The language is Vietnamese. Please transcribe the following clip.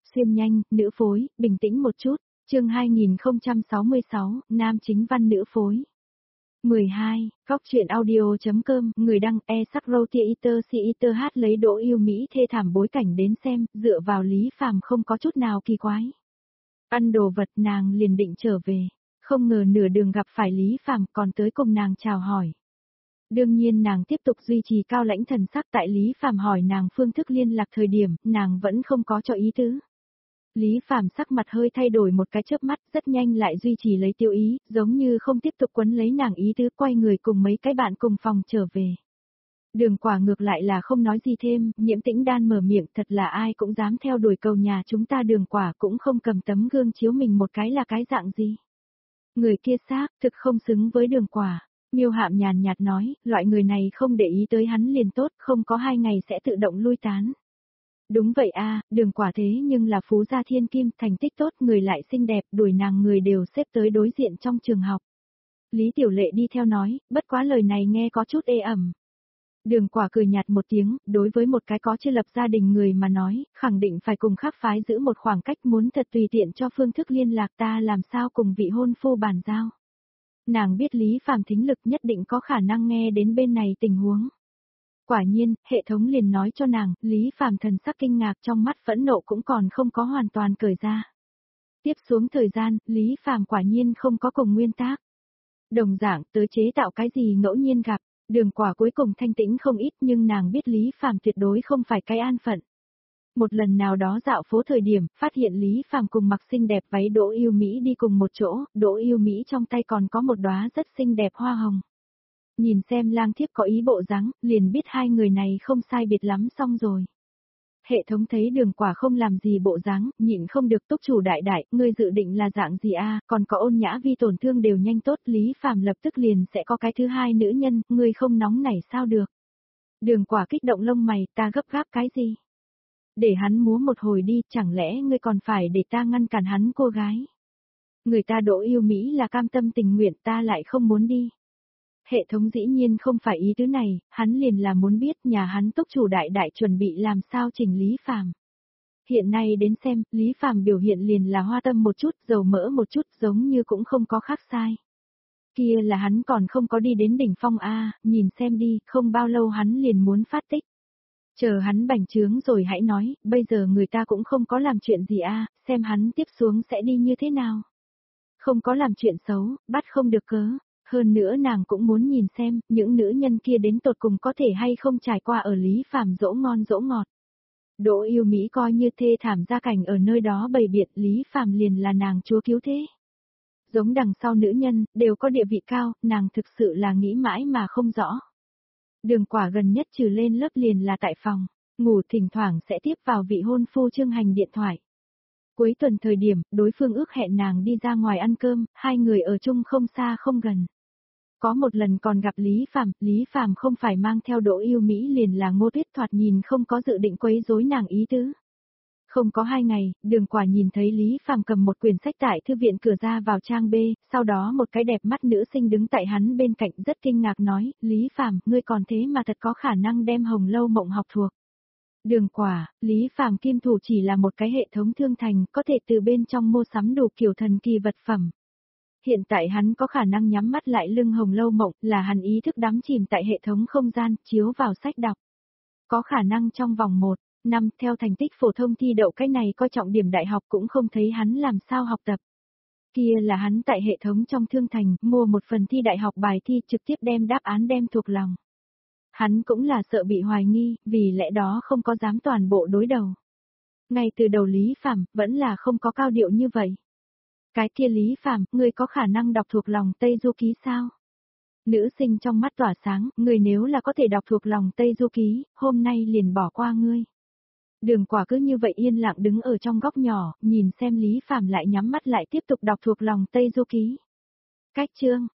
Xuyên nhanh, nữ phối, bình tĩnh một chút. Chương 2066, nam chính văn nữ phối. 12, góc truyện audio.com, người đăng e-sắc-râu-tia-iter si-iter hát lấy Đỗ Yêu Mỹ thê thảm bối cảnh đến xem, dựa vào Lý Phàm không có chút nào kỳ quái. Ăn đồ vật nàng liền định trở về, không ngờ nửa đường gặp phải Lý Phàm còn tới cùng nàng chào hỏi. Đương nhiên nàng tiếp tục duy trì cao lãnh thần sắc tại Lý Phàm hỏi nàng phương thức liên lạc thời điểm, nàng vẫn không có cho ý tứ. Lý Phàm sắc mặt hơi thay đổi một cái chớp mắt, rất nhanh lại duy trì lấy tiêu ý, giống như không tiếp tục quấn lấy nàng ý tứ, quay người cùng mấy cái bạn cùng phòng trở về. Đường Quả ngược lại là không nói gì thêm, Nhiễm Tĩnh Đan mở miệng, thật là ai cũng dám theo đuổi cầu nhà chúng ta. Đường Quả cũng không cầm tấm gương chiếu mình một cái là cái dạng gì. Người kia xác thực không xứng với Đường Quả. Miêu Hạm nhàn nhạt nói, loại người này không để ý tới hắn liền tốt, không có 2 ngày sẽ tự động lui tán. Đúng vậy a, Đường Quả thế nhưng là phú gia thiên kim, thành tích tốt, người lại xinh đẹp, đuổi nàng người đều xếp tới đối diện trong trường học. Lý Tiểu Lệ đi theo nói, bất quá lời này nghe có chút ê ẩm. Đường Quả cười nhạt một tiếng, đối với một cái có chưa lập gia đình người mà nói, khẳng định phải cùng khác phái giữ một khoảng cách, muốn thật tùy tiện cho phương thức liên lạc ta làm sao cùng vị hôn phu bàn giao. Nàng biết Lý Phàm thính lực nhất định có khả năng nghe đến bên này tình huống. Quả nhiên, hệ thống liền nói cho nàng, Lý Phàm thần sắc kinh ngạc, trong mắt phẫn nộ cũng còn không có hoàn toàn cởi ra. Tiếp xuống thời gian, Lý Phàm quả nhiên không có cùng nguyên tác. Đồng dạng, tới chế tạo cái gì ngẫu nhiên gặp, Đường Quả cuối cùng thanh tĩnh không ít, nhưng nàng biết Lý Phàm tuyệt đối không phải cái an phận. Một lần nào đó dạo phố thời điểm, phát hiện Lý Phàm cùng mặc xinh đẹp váy Đỗ Yêu Mỹ đi cùng một chỗ, Đỗ Yêu Mỹ trong tay còn có một đóa rất xinh đẹp hoa hồng. Nhìn xem lang thiếp có ý bộ dáng, liền biết hai người này không sai biệt lắm xong rồi. Hệ thống thấy Đường Quả không làm gì bộ dáng, nhịn không được, túc chủ đại đại, ngươi dự định là dạng gì a? Còn có Ôn Nhã Vi tổn thương đều nhanh tốt, Lý Phàm lập tức liền sẽ có cái thứ hai nữ nhân, ngươi không nóng nảy sao được. Đường Quả kích động lông mày, ta gấp gáp cái gì? Để hắn múa một hồi đi, chẳng lẽ ngươi còn phải để ta ngăn cản hắn cô gái? Người ta Đỗ Yêu Mỹ là cam tâm tình nguyện, ta lại không muốn đi. Hệ thống dĩ nhiên không phải ý tứ này, hắn liền là muốn biết nhà hắn túc chủ đại đại chuẩn bị làm sao chỉnh Lý Phàm. Hiện nay đến xem, Lý Phàm biểu hiện liền là hoa tâm một chút, dầu mỡ một chút, giống như cũng không có khác sai. Kia là hắn còn không có đi đến đỉnh phong a, nhìn xem đi, không bao lâu hắn liền muốn phát tích. Chờ hắn bành trướng rồi hãy nói, bây giờ người ta cũng không có làm chuyện gì a, xem hắn tiếp xuống sẽ đi như thế nào. Không có làm chuyện xấu, bắt không được cớ. Hơn nữa nàng cũng muốn nhìn xem, những nữ nhân kia đến tột cùng có thể hay không trải qua ở Lý Phàm dỗ ngon dỗ ngọt. Đỗ Yêu Mỹ coi như thê thảm gia cảnh ở nơi đó bày biện, Lý Phàm liền là nàng chúa cứu thế. Giống đằng sau nữ nhân, đều có địa vị cao, nàng thực sự là nghĩ mãi mà không rõ. Đường Quả gần nhất trừ lên lớp liền là tại phòng, ngủ thỉnh thoảng sẽ tiếp vào vị hôn phu Trương Hành điện thoại. Cuối tuần thời điểm, đối phương ước hẹn nàng đi ra ngoài ăn cơm, hai người ở chung không xa không gần. Có một lần còn gặp Lý Phàm không phải mang theo Đỗ Yêu Mỹ liền là Ngô Tuyết, thoạt nhìn không có dự định quấy rối nàng ý tứ. Không có 2 ngày, Đường Quả nhìn thấy Lý Phàm cầm một quyển sách tại thư viện cửa ra vào trang B, sau đó một cái đẹp mắt nữ sinh đứng tại hắn bên cạnh rất kinh ngạc nói, Lý Phàm, ngươi còn thế mà thật có khả năng đem Hồng Lâu Mộng học thuộc. Đường Quả, Lý Phàm kim thủ chỉ là một cái hệ thống thương thành, có thể từ bên trong mua sắm đủ kiểu thần kỳ vật phẩm. Hiện tại hắn có khả năng nhắm mắt lại lưng Hồng Lâu Mộng, là hắn ý thức đắm chìm tại hệ thống không gian, chiếu vào sách đọc. Có khả năng trong vòng 1 năm theo thành tích phổ thông thi đậu cái này coi trọng điểm đại học cũng không thấy hắn làm sao học tập. Kia là hắn tại hệ thống trong thương thành, mua một phần thi đại học bài thi trực tiếp đem đáp án đem thuộc lòng. Hắn cũng là sợ bị hoài nghi, vì lẽ đó không có dám toàn bộ đối đầu. Ngay từ đầu Lý Phàm vẫn là không có cao điệu như vậy. Cái kia Lý Phàm, ngươi có khả năng đọc thuộc lòng Tây Du Ký sao? Nữ sinh trong mắt tỏa sáng, ngươi nếu là có thể đọc thuộc lòng Tây Du Ký, hôm nay liền bỏ qua ngươi. Đường Quả cứ như vậy yên lặng đứng ở trong góc nhỏ, nhìn xem Lý Phàm lại nhắm mắt lại tiếp tục đọc thuộc lòng Tây Du Ký. Cách chương,